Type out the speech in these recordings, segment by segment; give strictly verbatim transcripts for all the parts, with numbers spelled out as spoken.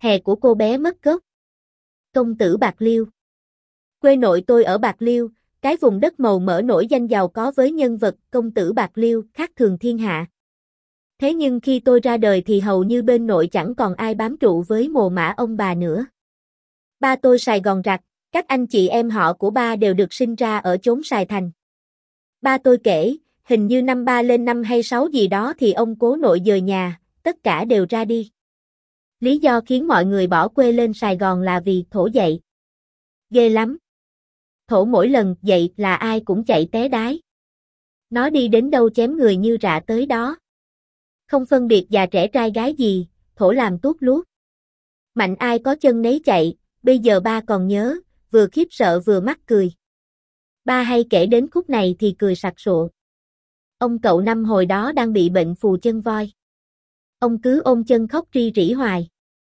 Hè của cô bé mất gốc. Công tử Bạc Liêu. Quê nội tôi ở Bạc Liêu, cái vùng đất màu mỡ nổi danh giàu có với nhân vật công tử Bạc Liêu khác thường thiên hạ. Thế nhưng khi tôi ra đời thì hầu như bên nội chẳng còn ai bám trụ với mồ mả ông bà nữa. Ba tôi Sài Gòn rặt, các anh chị em họ của ba đều được sinh ra ở chốn Sài Thành. Ba tôi kể, hình như năm ba lên năm hay sáu gì đó thì ông cố nội dời nhà, tất cả đều ra đi. Lý do khiến mọi người bỏ quê lên Sài Gòn là vì thổ dậy. Ghê lắm. Thổ mỗi lần dậy là ai cũng chạy té đái. Nó đi đến đâu chém người như rạ tới đó. Không phân biệt già trẻ trai gái gì, thổ làm tuốt luốt. Mạnh ai có chân nấy chạy, bây giờ ba còn nhớ, vừa khiếp sợ vừa mắc cười. Ba hay kể đến khúc này thì cười sặc sụa. Ông cậu Năm hồi đó đang bị bệnh phù chân voi. Ông cứ ôm chân khóc ri rỉ hoài.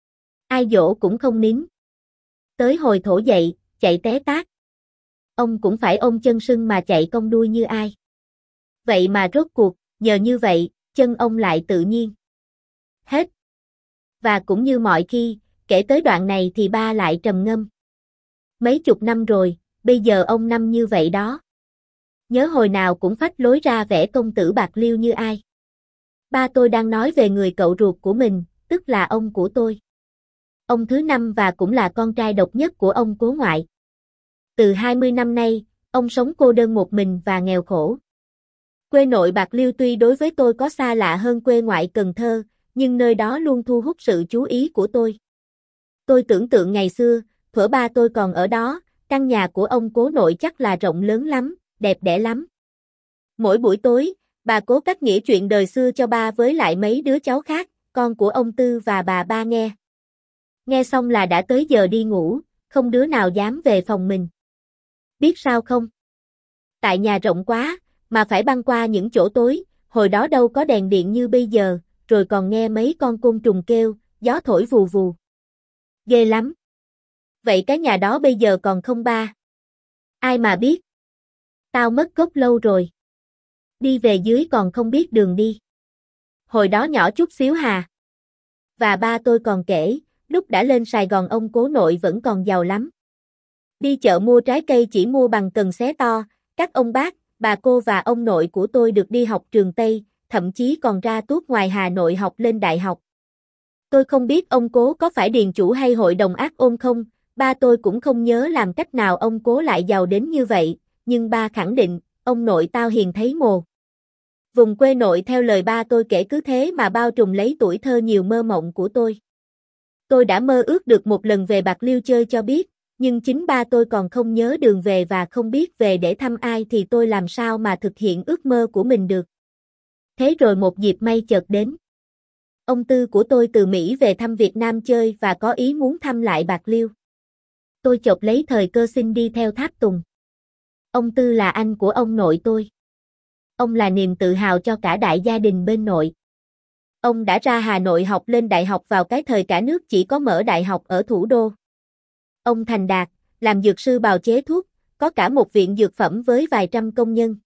Ai dỗ cũng không nín. Tới hồi thổ dậy, chạy té tát. Ông cũng phải ôm chân sưng mà chạy cong đuôi như ai. Vậy mà rốt cuộc, nhờ như vậy, chân ông lại tự nhiên. Hết. Và cũng như mọi khi, kể tới đoạn này thì ba lại trầm ngâm. Mấy chục năm rồi, bây giờ ông Năm như vậy đó. Nhớ hồi nào cũng phách lối ra vẻ công tử Bạc Liêu như ai. Ba tôi đang nói về người cậu ruột của mình, tức là ông của tôi. Ông thứ năm và cũng là con trai độc nhất của ông cố ngoại. Từ hai mươi năm nay, ông sống cô đơn một mình và nghèo khổ. Quê nội Bạc Liêu tuy đối với tôi có xa lạ hơn quê ngoại Cần Thơ, nhưng nơi đó luôn thu hút sự chú ý của tôi. Tôi tưởng tượng ngày xưa, thuở ba tôi còn ở đó, căn nhà của ông cố nội chắc là rộng lớn lắm, đẹp đẽ lắm. Mỗi buổi tối, bà cố cắt nghĩa chuyện đời xưa cho ba với lại mấy đứa cháu khác, con của ông Tư và bà Ba nghe. Nghe xong là đã tới giờ đi ngủ, không đứa nào dám về phòng mình. Biết sao không? Tại nhà rộng quá, mà phải băng qua những chỗ tối, hồi đó đâu có đèn điện như bây giờ, rồi còn nghe mấy con côn trùng kêu, gió thổi vù vù. Ghê lắm. Vậy cái nhà đó bây giờ còn không ba? Ai mà biết? Tao mất gốc lâu rồi. Đi về dưới còn không biết đường đi. Hồi đó nhỏ chút xíu hà. Và ba tôi còn kể, lúc đã lên Sài Gòn ông cố nội vẫn còn giàu lắm. Đi chợ mua trái cây chỉ mua bằng cần xé to, các ông bác, bà cô và ông nội của tôi được đi học trường Tây, thậm chí còn ra tuốt ngoài Hà Nội học lên đại học. Tôi không biết ông cố có phải điền chủ hay hội đồng ác ôn không, ba tôi cũng không nhớ làm cách nào ông cố lại giàu đến như vậy, nhưng ba khẳng định, ông nội tao hiền thấy mồ. Vùng quê nội theo lời ba tôi kể cứ thế mà bao trùm lấy tuổi thơ nhiều mơ mộng của tôi. Tôi đã mơ ước được một lần về Bạc Liêu chơi cho biết, nhưng chính ba tôi còn không nhớ đường về và không biết về để thăm ai thì tôi làm sao mà thực hiện ước mơ của mình được. Thế rồi một dịp may chợt đến. Ông Tư của tôi từ Mỹ về thăm Việt Nam chơi và có ý muốn thăm lại Bạc Liêu. Tôi chộp lấy thời cơ xin đi theo tháp tùng. Ông Tư là anh của ông nội tôi. Ông là niềm tự hào cho cả đại gia đình bên nội. Ông đã ra Hà Nội học lên đại học vào cái thời cả nước chỉ có mở đại học ở thủ đô. Ông thành đạt, làm dược sư bào chế thuốc, có cả một viện dược phẩm với vài trăm công nhân.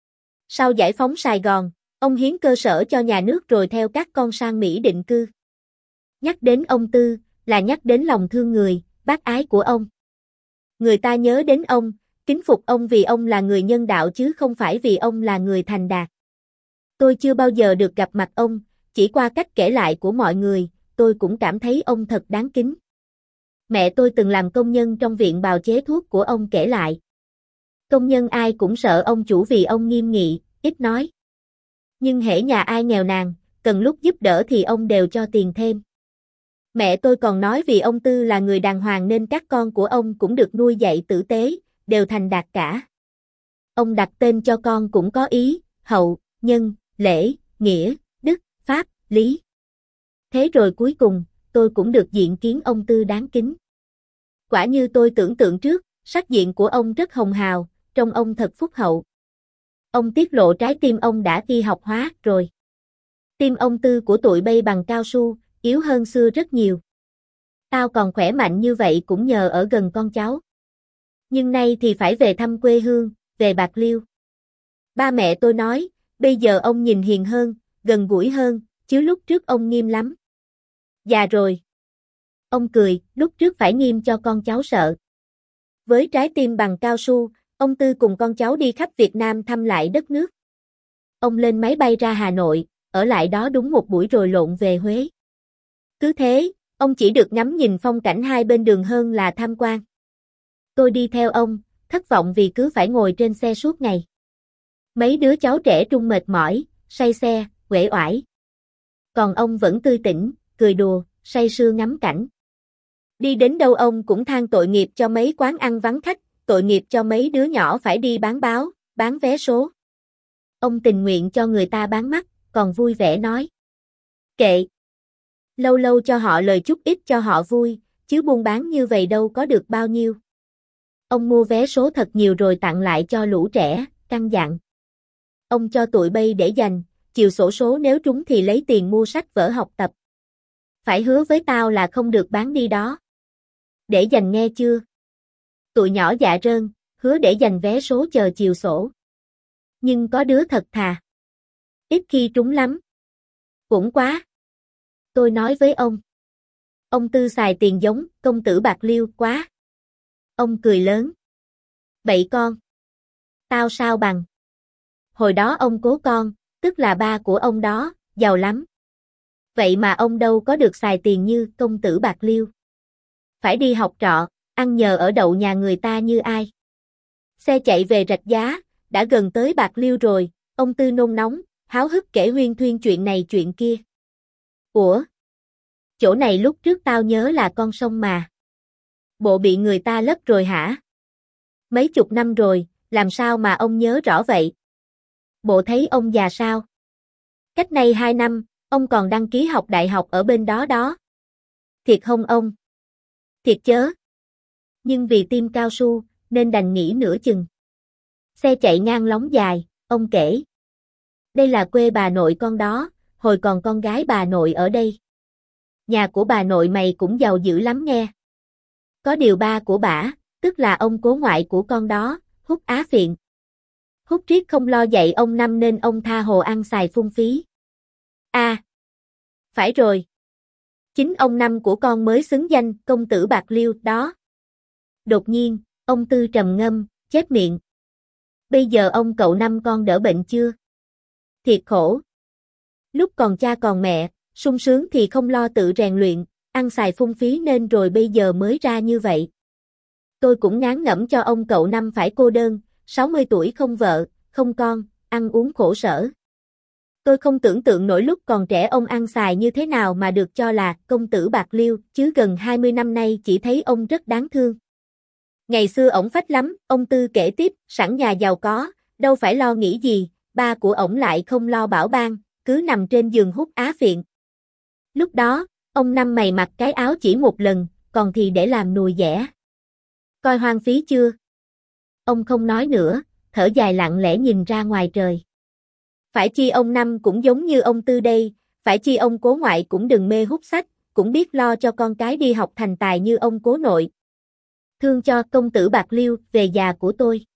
Sau giải phóng Sài Gòn, ông hiến cơ sở cho nhà nước rồi theo các con sang Mỹ định cư. Nhắc đến ông Tư, là nhắc đến lòng thương người, bác ái của ông. Người ta nhớ đến ông, kính phục ông vì ông là người nhân đạo chứ không phải vì ông là người thành đạt. Tôi chưa bao giờ được gặp mặt ông, chỉ qua cách kể lại của mọi người, tôi cũng cảm thấy ông thật đáng kính. Mẹ tôi từng làm công nhân trong viện bào chế thuốc của ông kể lại. Công nhân ai cũng sợ ông chủ vì ông nghiêm nghị, ít nói. Nhưng hễ nhà ai nghèo nàn, cần lúc giúp đỡ thì ông đều cho tiền thêm. Mẹ tôi còn nói vì ông Tư là người đàng hoàng nên các con của ông cũng được nuôi dạy tử tế, đều thành đạt cả. Ông đặt tên cho con cũng có ý, hậu, nhân, lễ, nghĩa, đức, pháp, lý. Thế rồi cuối cùng, tôi cũng được diện kiến ông Tư đáng kính. Quả như tôi tưởng tượng trước, sắc diện của ông rất hồng hào, trông ông thật phúc hậu. Ông tiết lộ trái tim ông đã thi học hóa rồi. Tim ông Tư của tụi bay bằng cao su, yếu hơn xưa rất nhiều. Tao còn khỏe mạnh như vậy cũng nhờ ở gần con cháu. Nhưng nay thì phải về thăm quê hương, về Bạc Liêu. Ba mẹ tôi nói, bây giờ ông nhìn hiền hơn, gần gũi hơn, chứ lúc trước ông nghiêm lắm. Già rồi. Ông cười, lúc trước phải nghiêm cho con cháu sợ. Với trái tim bằng cao su, ông Tư cùng con cháu đi khắp Việt Nam thăm lại đất nước. Ông lên máy bay ra Hà Nội, ở lại đó đúng một buổi rồi lộn về Huế. Cứ thế, ông chỉ được ngắm nhìn phong cảnh hai bên đường hơn là tham quan. Tôi đi theo ông, thất vọng vì cứ phải ngồi trên xe suốt ngày. Mấy đứa cháu trẻ trung mệt mỏi, say xe, uể oải. Còn ông vẫn tươi tỉnh, cười đùa, say sưa ngắm cảnh. Đi đến đâu ông cũng than tội nghiệp cho mấy quán ăn vắng khách, tội nghiệp cho mấy đứa nhỏ phải đi bán báo, bán vé số. Ông tình nguyện cho người ta bán mắt, còn vui vẻ nói. Kệ. Lâu lâu cho họ lời chút ít cho họ vui, chứ buôn bán như vậy đâu có được bao nhiêu. Ông mua vé số thật nhiều rồi tặng lại cho lũ trẻ, căn dặn. Ông cho tụi bay để dành, chiều xổ số nếu trúng thì lấy tiền mua sách vở học tập. Phải hứa với tao là không được bán đi đó. Để dành nghe chưa? Tụi nhỏ dạ rơn, hứa để dành vé số chờ chiều sổ. Nhưng có đứa thật thà. Ít khi trúng lắm. Cũng quá. Tôi nói với ông. Ông Tư xài tiền giống công tử bạc liêu quá. Ông cười lớn. Bậy con. Tao sao bằng. Hồi đó ông cố con, tức là ba của ông đó, giàu lắm. Vậy mà ông đâu có được xài tiền như công tử bạc liêu. Phải đi học trọ, ăn nhờ ở đậu nhà người ta như ai. Xe chạy về Rạch Giá, đã gần tới Bạc Liêu rồi, ông Tư nôn nóng, háo hức kể huyên thuyên chuyện này chuyện kia. Ủa? Chỗ này lúc trước tao nhớ là con sông mà. Bộ bị người ta lấp rồi hả? Mấy chục năm rồi, làm sao mà ông nhớ rõ vậy? Bộ thấy ông già sao? Cách nay hai năm, ông còn đăng ký học đại học ở bên đó đó. Thiệt không ông? Thiệt chớ. Nhưng vì tim cao su, nên đành nghỉ nửa chừng. Xe chạy ngang lóng dài, ông kể. Đây là quê bà nội con đó, hồi còn con gái bà nội ở đây. Nhà của bà nội mày cũng giàu dữ lắm nghe. Có điều ba của bả, tức là ông cố ngoại của con đó, hút á phiện. Hút riết không lo dạy ông Năm nên ông tha hồ ăn xài phung phí. À, phải rồi. Chính ông Năm của con mới xứng danh công tử bạc liêu đó. Đột nhiên, ông Tư trầm ngâm, chép miệng. Bây giờ ông cậu Năm con đỡ bệnh chưa? Thiệt khổ. Lúc còn cha còn mẹ, sung sướng thì không lo tự rèn luyện, ăn xài phung phí nên rồi bây giờ mới ra như vậy. Tôi cũng ngán ngẩm cho ông cậu Năm phải cô đơn, sáu mươi tuổi không vợ, không con, ăn uống khổ sở. Tôi không tưởng tượng nổi lúc còn trẻ ông ăn xài như thế nào mà được cho là công tử bạc liêu, chứ gần hai mươi năm nay chỉ thấy ông rất đáng thương. Ngày xưa ổng phách lắm, ông Tư kể tiếp, sẵn nhà giàu có, đâu phải lo nghĩ gì, ba của ổng lại không lo bảo ban, cứ nằm trên giường hút á phiện. Lúc đó, ông Năm mày mặc cái áo chỉ một lần, còn thì để làm nùi dẻ. Coi hoang phí chưa? Ông không nói nữa, thở dài lặng lẽ nhìn ra ngoài trời. Phải chi ông Năm cũng giống như ông Tư đây, phải chi ông cố ngoại cũng đừng mê hút sách, cũng biết lo cho con cái đi học thành tài như ông cố nội. Thương cho công tử bạc liêu về già của tôi.